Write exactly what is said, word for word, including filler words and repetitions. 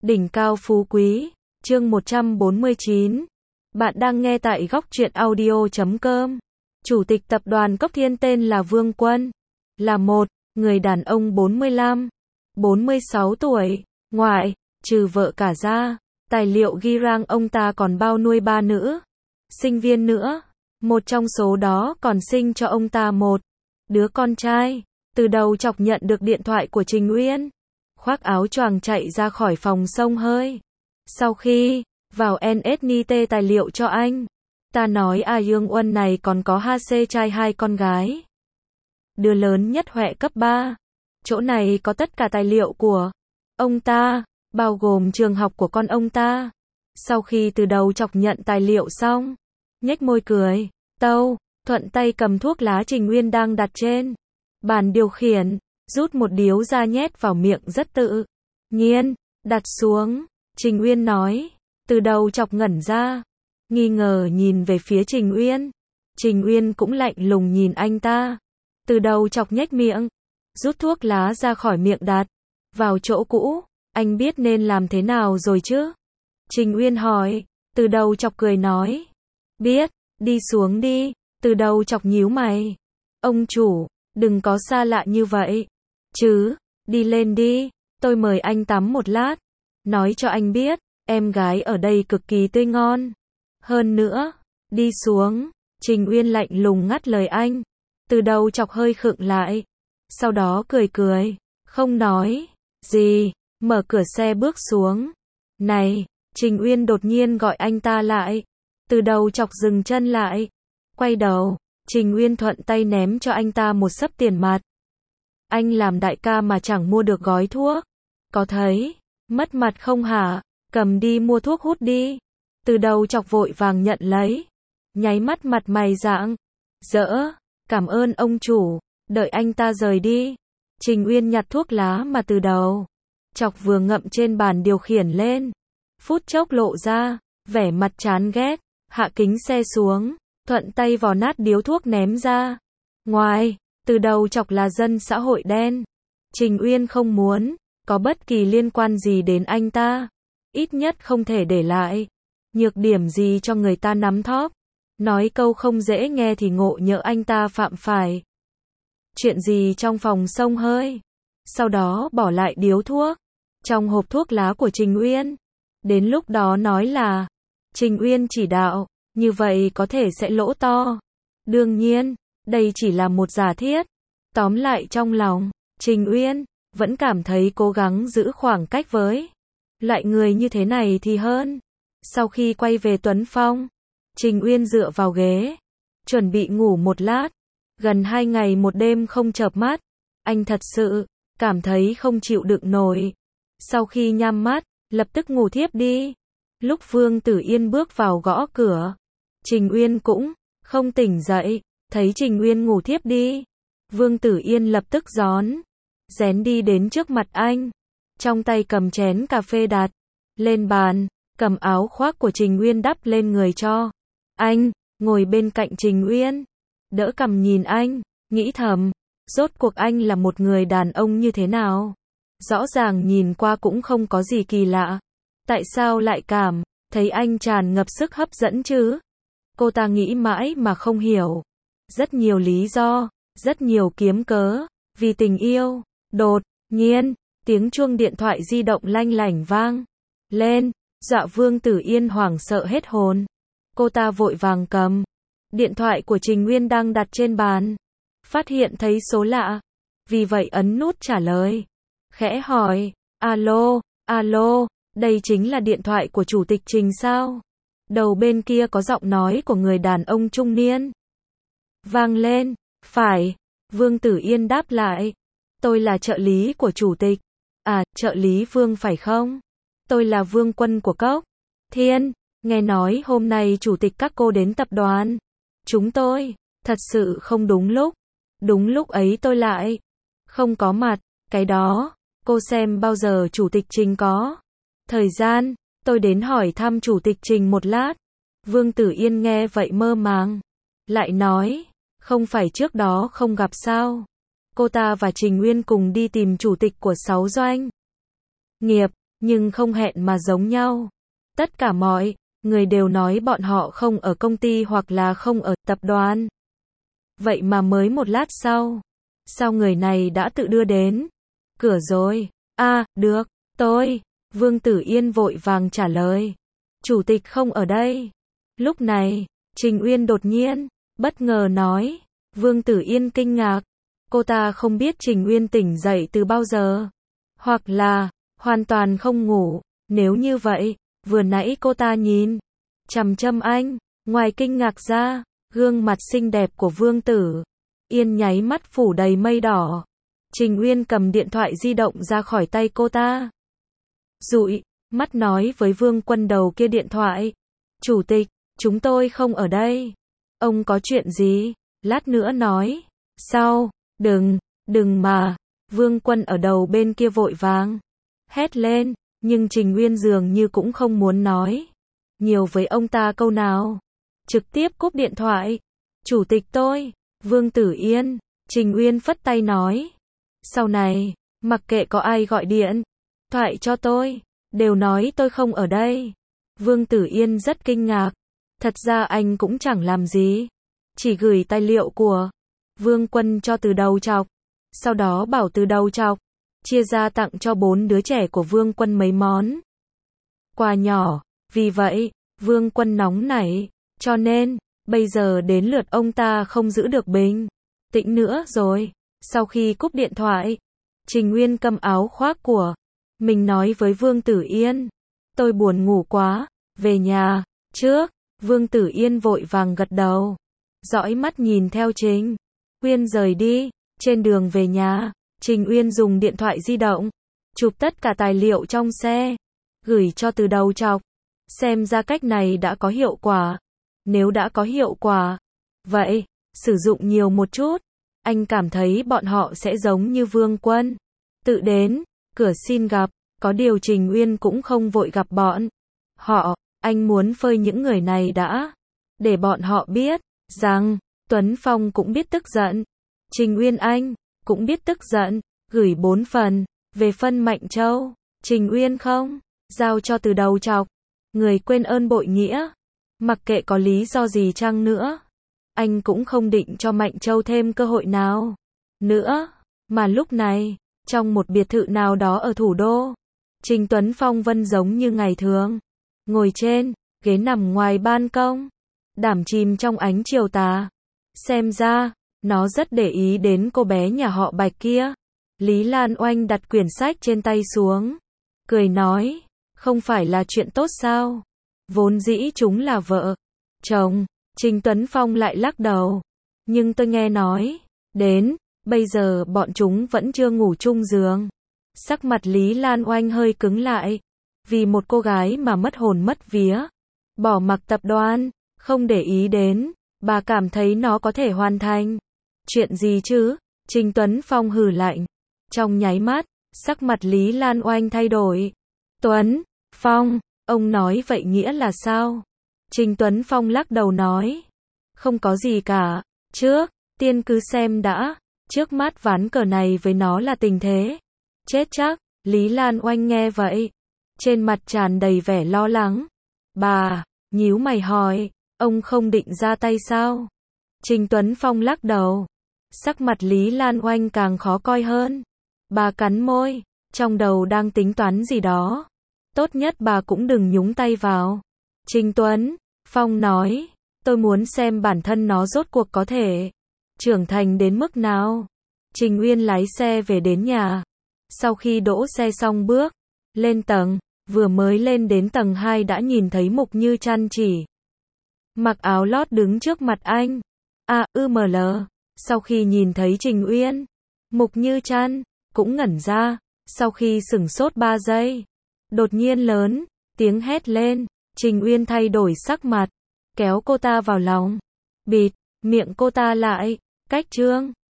Đỉnh cao phú quý, chương một trăm bốn mươi chín. Bạn đang nghe tại góc truyện audio chấm com. Chủ tịch tập đoàn Cốc Thiên tên là Vương Quân, là một người đàn ông bốn mươi lăm, bốn mươi sáu tuổi, ngoại, trừ vợ cả ra. Tài liệu ghi rằng ông ta còn bao nuôi ba nữ sinh viên nữa. Một trong số đó còn sinh cho ông ta một đứa con trai. Từ đầu chọc nhận được điện thoại của Trình Uyên, khoác áo choàng chạy ra khỏi phòng xông hơi. Sau khi vào en ét en tê tài liệu cho anh, ta nói à Dương Uân này còn có hai xê trai hai con gái. Đứa lớn nhất Huệ cấp ba. Chỗ này có tất cả tài liệu của ông ta, bao gồm trường học của con ông ta. Sau khi từ đầu chọc nhận tài liệu xong, nhếch môi cười, tâu, thuận tay cầm thuốc lá Trình Uyên đang đặt trên bàn điều khiển, rút một điếu ra nhét vào miệng rất tự nhiên, đặt xuống. Trình Uyên nói, từ đầu chọc ngẩn ra, nghi ngờ nhìn về phía Trình Uyên. Trình Uyên cũng lạnh lùng nhìn anh ta. Từ đầu chọc nhếch miệng, rút thuốc lá ra khỏi miệng đặt vào chỗ cũ. Anh biết nên làm thế nào rồi chứ? Trình Uyên hỏi. Từ đầu chọc cười nói, biết, đi xuống đi. Từ đầu chọc nhíu mày, ông chủ, đừng có xa lạ như vậy chứ, đi lên đi, tôi mời anh tắm một lát. Nói cho anh biết, em gái ở đây cực kỳ tươi ngon. Hơn nữa, đi xuống. Trình Uyên lạnh lùng ngắt lời anh. Từ đầu chọc hơi khựng lại, sau đó cười cười, không nói gì, mở cửa xe bước xuống. Này, Trình Uyên đột nhiên gọi anh ta lại. Từ đầu chọc dừng chân lại, quay đầu. Trình Uyên thuận tay ném cho anh ta một xấp tiền mặt. Anh làm đại ca mà chẳng mua được gói thuốc, có thấy mất mặt không hả? Cầm đi mua thuốc hút đi. Từ đầu chọc vội vàng nhận lấy, nháy mắt mặt mày rạng rỡ, cảm ơn ông chủ. Đợi anh ta rời đi, Trình Uyên nhặt thuốc lá mà từ đầu chọc vừa ngậm trên bàn điều khiển lên, phút chốc lộ ra vẻ mặt chán ghét, hạ kính xe xuống, thuận tay vò nát điếu thuốc ném ra ngoài. Từ đầu chọc là dân xã hội đen, Trình Uyên không muốn có bất kỳ liên quan gì đến anh ta, ít nhất không thể để lại nhược điểm gì cho người ta nắm thóp. Nói câu không dễ nghe thì ngộ nhỡ anh ta phạm phải chuyện gì trong phòng xông hơi. Sau đó bỏ lại điếu thuốc trong hộp thuốc lá của Trình Uyên. Đến lúc đó nói là Trình Uyên chỉ đạo, như vậy có thể sẽ lỗ to. Đương nhiên, đây chỉ là một giả thiết. Tóm lại trong lòng, Trình Uyên vẫn cảm thấy cố gắng giữ khoảng cách với loại người như thế này thì hơn. Sau khi quay về Tuấn Phong, Trình Uyên dựa vào ghế, chuẩn bị ngủ một lát. Gần hai ngày một đêm không chợp mắt, anh thật sự cảm thấy không chịu đựng nổi. Sau khi nhắm mắt, lập tức ngủ thiếp đi. Lúc Vương Tử Yên bước vào gõ cửa, Trình Uyên cũng không tỉnh dậy. Thấy Trình Uyên ngủ thiếp đi, Vương Tử Yên lập tức rón rén đi đến trước mặt anh, trong tay cầm chén cà phê đặt lên bàn, cầm áo khoác của Trình Uyên đắp lên người cho anh, ngồi bên cạnh Trình Uyên, đỡ cằm nhìn anh, nghĩ thầm, rốt cuộc anh là một người đàn ông như thế nào? Rõ ràng nhìn qua cũng không có gì kỳ lạ, tại sao lại cảm thấy anh tràn ngập sức hấp dẫn chứ? Cô ta nghĩ mãi mà không hiểu. Rất nhiều lý do, rất nhiều kiếm cớ, vì tình yêu. Đột nhiên, tiếng chuông điện thoại di động lanh lảnh vang lên, dọa Vương Tử Yên hoảng sợ hết hồn. Cô ta vội vàng cầm điện thoại của Trình Uyên đang đặt trên bàn, phát hiện thấy số lạ, vì vậy ấn nút trả lời, khẽ hỏi, alo, alo, đây chính là điện thoại của chủ tịch Trình sao? Đầu bên kia có giọng nói của người đàn ông trung niên vang lên. Phải, Vương Tử Yên đáp lại, tôi là trợ lý của chủ tịch. À, trợ lý Vương phải không? Tôi là Vương Quân của Cốc Thiên, nghe nói hôm nay chủ tịch các cô đến tập đoàn chúng tôi, thật sự không đúng lúc. Đúng lúc ấy tôi lại không có mặt, cái đó, cô xem bao giờ chủ tịch Trình có thời gian, tôi đến hỏi thăm chủ tịch Trình một lát. Vương Tử Yên nghe vậy mơ màng, lại nói, không phải trước đó không gặp sao? Cô ta và Trình Uyên cùng đi tìm chủ tịch của sáu doanh nghiệp, nhưng không hẹn mà giống nhau. Tất cả mọi người đều nói bọn họ không ở công ty hoặc là không ở tập đoàn. Vậy mà mới một lát sau, sao người này đã tự đưa đến cửa rồi? A, à, được, tôi. Vương Tử Yên vội vàng trả lời. Chủ tịch không ở đây. Lúc này, Trình Uyên đột nhiên, bất ngờ nói. Vương Tử Yên kinh ngạc. Cô ta không biết Trình Uyên tỉnh dậy từ bao giờ. Hoặc là, hoàn toàn không ngủ. Nếu như vậy, vừa nãy cô ta nhìn chằm chằm anh. Ngoài kinh ngạc ra, gương mặt xinh đẹp của Vương Tử Yên nháy mắt phủ đầy mây đỏ. Trình Uyên cầm điện thoại di động ra khỏi tay cô ta. Dụi mắt nói với Vương Quân đầu kia điện thoại. Chủ tịch, chúng tôi không ở đây. Ông có chuyện gì? Lát nữa nói. Sao? Đừng, đừng mà. Vương Quân ở đầu bên kia vội vàng hét lên, nhưng Trình Uyên dường như cũng không muốn nói nhiều với ông ta câu nào. Trực tiếp cúp điện thoại. Chủ tịch tôi, Vương Tử Yên. Trình Uyên phất tay nói. Sau này, mặc kệ có ai gọi điện thoại cho tôi, đều nói tôi không ở đây. Vương Tử Yên rất kinh ngạc. Thật ra anh cũng chẳng làm gì. Chỉ gửi tài liệu của Vương Quân cho Từ Đầu Chọc. Sau đó bảo Từ Đầu Chọc chia ra tặng cho bốn đứa trẻ của Vương Quân mấy món quà nhỏ. Vì vậy, Vương Quân nóng nảy. Cho nên, bây giờ đến lượt ông ta không giữ được bình tĩnh nữa rồi. Sau khi cúp điện thoại, Trình Uyên cầm áo khoác của mình nói với Vương Tử Yên. Tôi buồn ngủ quá, về nhà trước. Vương Tử Yên vội vàng gật đầu, dõi mắt nhìn theo Trình Uyên rời đi. Trên đường về nhà, Trình Uyên dùng điện thoại di động chụp tất cả tài liệu trong xe, gửi cho Từ Đầu Chọc. Xem ra cách này đã có hiệu quả. Nếu đã có hiệu quả, vậy, sử dụng nhiều một chút. Anh cảm thấy bọn họ sẽ giống như Vương Quân, tự đến cửa xin gặp. Có điều Trình Uyên cũng không vội gặp bọn họ. Anh muốn phơi những người này đã, để bọn họ biết rằng Tuấn Phong cũng biết tức giận. Trình Uyên anh cũng biết tức giận. Gửi bốn phần. Về phân Mạnh Châu, Trình Uyên không giao cho Từ Đầu Chọc. Người quên ơn bội nghĩa. Mặc kệ có lý do gì chăng nữa, anh cũng không định cho Mạnh Châu thêm cơ hội nào nữa. Mà lúc này, trong một biệt thự nào đó ở thủ đô, Trình Tuấn Phong vẫn giống như ngày thường, ngồi trên ghế nằm ngoài ban công, đắm chìm trong ánh chiều tà. Xem ra, nó rất để ý đến cô bé nhà họ Bạch kia. Lý Lan Oanh đặt quyển sách trên tay xuống, cười nói, không phải là chuyện tốt sao? Vốn dĩ chúng là vợ chồng. Trình Tuấn Phong lại lắc đầu. Nhưng tôi nghe nói, đến bây giờ bọn chúng vẫn chưa ngủ chung giường. Sắc mặt Lý Lan Oanh hơi cứng lại. Vì một cô gái mà mất hồn mất vía, bỏ mặc tập đoàn, không để ý đến, bà cảm thấy nó có thể hoàn thành chuyện gì chứ? Trình Tuấn Phong hừ lạnh. Trong nháy mắt, sắc mặt Lý Lan Oanh thay đổi. Tuấn Phong, ông nói vậy nghĩa là sao? Trình Tuấn Phong lắc đầu nói. Không có gì cả. Trước tiên cứ xem đã. Trước mắt ván cờ này với nó là tình thế chết chắc. Lý Lan Oanh nghe vậy, trên mặt tràn đầy vẻ lo lắng. Bà nhíu mày hỏi, ông không định ra tay sao? Trình Tuấn Phong lắc đầu. Sắc mặt Lý Lan Oanh càng khó coi hơn. Bà cắn môi, trong đầu đang tính toán gì đó. Tốt nhất bà cũng đừng nhúng tay vào. Trình Tuấn Phong nói, tôi muốn xem bản thân nó rốt cuộc có thể trưởng thành đến mức nào. Trình Uyên lái xe về đến nhà. Sau khi đỗ xe xong bước lên tầng, vừa mới lên đến tầng hai đã nhìn thấy Mục Như Trăn chỉ mặc áo lót đứng trước mặt anh. A ư em lờ. Sau khi nhìn thấy Trình Uyên, Mục Như Trăn cũng ngẩn ra. Sau khi sửng sốt ba giây, đột nhiên lớn tiếng hét lên. Trình Uyên thay đổi sắc mặt, kéo cô ta vào lòng, bịt miệng cô ta lại. Cách trương